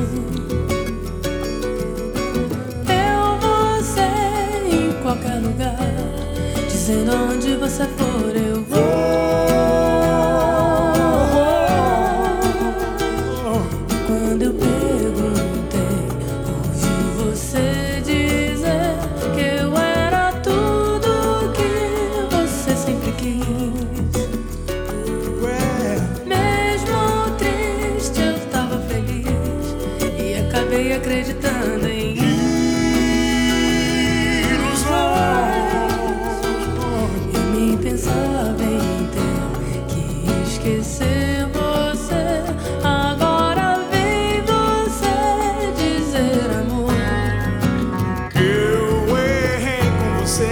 Eu vou ser em qualquer lugar, dizendo onde você for eu vou. Quando eu perguntei, ouvi você dizer que eu era tudo que você sempre quis. Mesmo triste eu tava feliz e acabei acreditando em pensava em ter que esquecer você. Agora vem você dizer, amor, eu errei com você.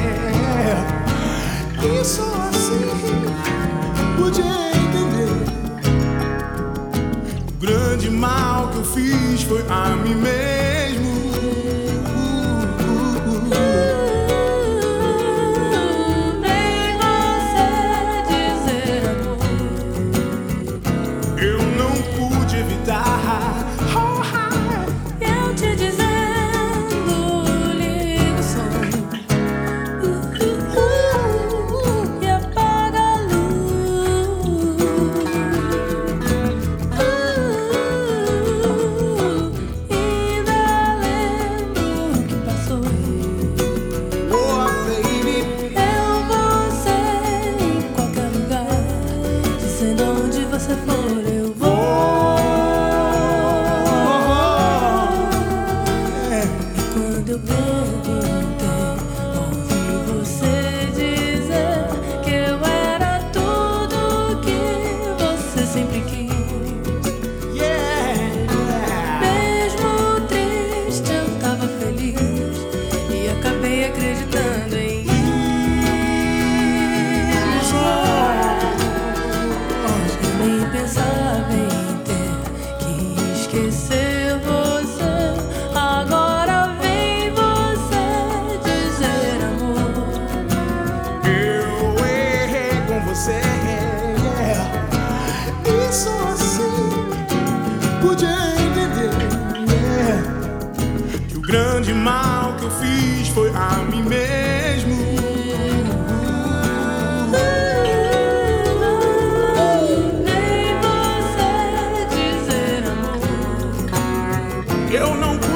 E só assim pude entender. O grande mal que eu fiz foi a mim mesmo. eu te dizendo, liga o som e apaga a luz. Ainda lembro o que passou. Oh, baby, Eu vou ser em qualquer lugar, dizendo onde você for eu vou. Quando eu perguntei, ouvi você dizer que eu era tudo que você sempre quis. Mesmo triste eu tava feliz e acabei acreditando em eu nem pensava em ter que esquecer você. Agora vem você dizer, amor, eu errei com você. E só assim pude entender que o grande mal que eu fiz foi a mim mesmo. vem você dizer, amor, Eu não